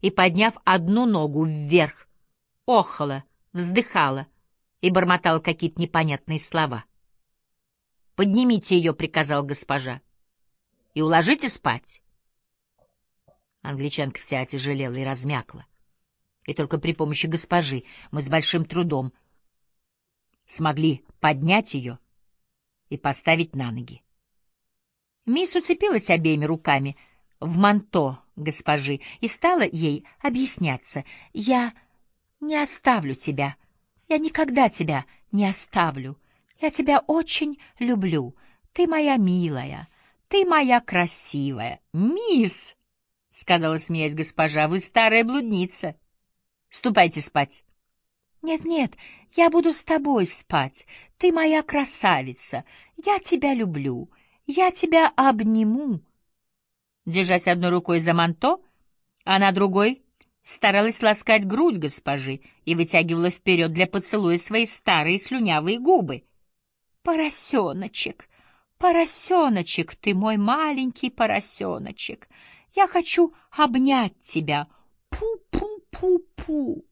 и, подняв одну ногу вверх, охала, вздыхала и бормотала какие-то непонятные слова. «Поднимите ее», — приказал госпожа, — «и уложите спать». Англичанка вся отяжелела и размякла, и только при помощи госпожи мы с большим трудом смогли поднять ее и поставить на ноги. Мисс уцепилась обеими руками в манто госпожи и стала ей объясняться. «Я не оставлю тебя. Я никогда тебя не оставлю. Я тебя очень люблю. Ты моя милая, ты моя красивая». «Мисс», — сказала, смеясь госпожа, — «вы старая блудница. Ступайте спать». «Нет-нет, я буду с тобой спать. Ты моя красавица. Я тебя люблю. Я тебя обниму». Держась одной рукой за манто, она другой старалась ласкать грудь госпожи и вытягивала вперед для поцелуя свои старые слюнявые губы. «Поросеночек, поросеночек, ты мой маленький поросеночек. Я хочу обнять тебя. Пу-пу-пу-пу».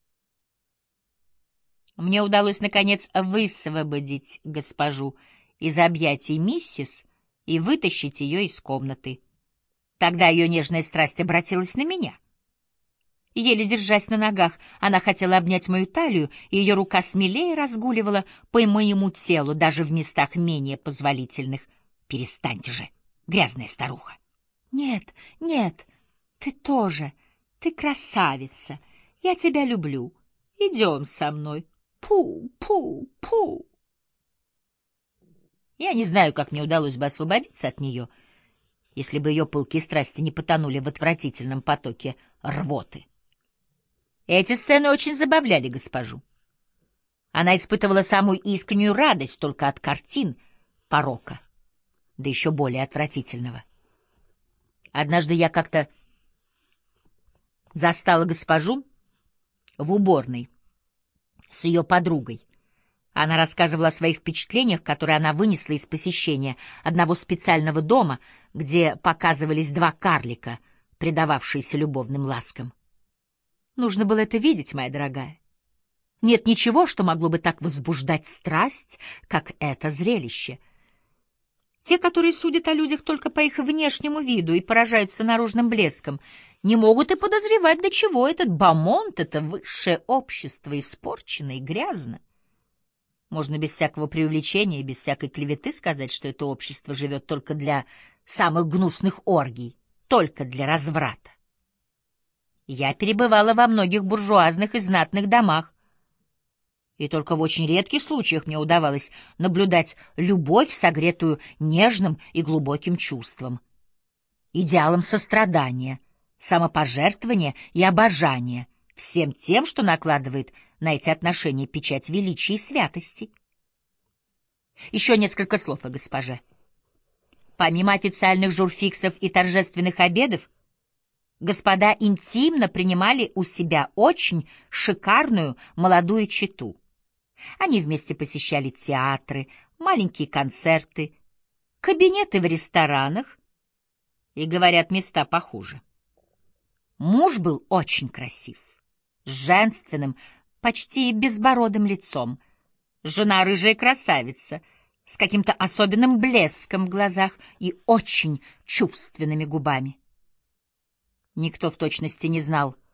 Мне удалось, наконец, высвободить госпожу из объятий миссис и вытащить ее из комнаты. Тогда ее нежная страсть обратилась на меня. Еле держась на ногах, она хотела обнять мою талию, и ее рука смелее разгуливала по моему телу, даже в местах менее позволительных. «Перестаньте же, грязная старуха!» «Нет, нет, ты тоже, ты красавица, я тебя люблю. Идем со мной. Пу-пу-пу». Я не знаю, как мне удалось бы освободиться от нее, если бы ее пылкие страсти не потонули в отвратительном потоке рвоты. Эти сцены очень забавляли госпожу. Она испытывала самую искреннюю радость только от картин порока, да еще более отвратительного. Однажды я как-то застала госпожу в уборной с ее подругой. Она рассказывала о своих впечатлениях, которые она вынесла из посещения одного специального дома, где показывались два карлика, предававшиеся любовным ласкам. Нужно было это видеть, моя дорогая. Нет ничего, что могло бы так возбуждать страсть, как это зрелище. Те, которые судят о людях только по их внешнему виду и поражаются наружным блеском, не могут и подозревать, до чего этот бомонд, это высшее общество испорчено и грязно. Можно без всякого преувеличения и без всякой клеветы сказать, что это общество живет только для самых гнусных оргий, только для разврата. Я перебывала во многих буржуазных и знатных домах, и только в очень редких случаях мне удавалось наблюдать любовь, согретую нежным и глубоким чувством, идеалом сострадания, самопожертвования и обожания, всем тем, что накладывает на эти отношения печать величия и святости. Еще несколько слов о госпоже. Помимо официальных журфиксов и торжественных обедов, господа интимно принимали у себя очень шикарную молодую чету. Они вместе посещали театры, маленькие концерты, кабинеты в ресторанах и, говорят, места похуже. Муж был очень красив, с женственным, почти безбородым лицом. Жена рыжая красавица, с каким-то особенным блеском в глазах и очень чувственными губами. Никто в точности не знал,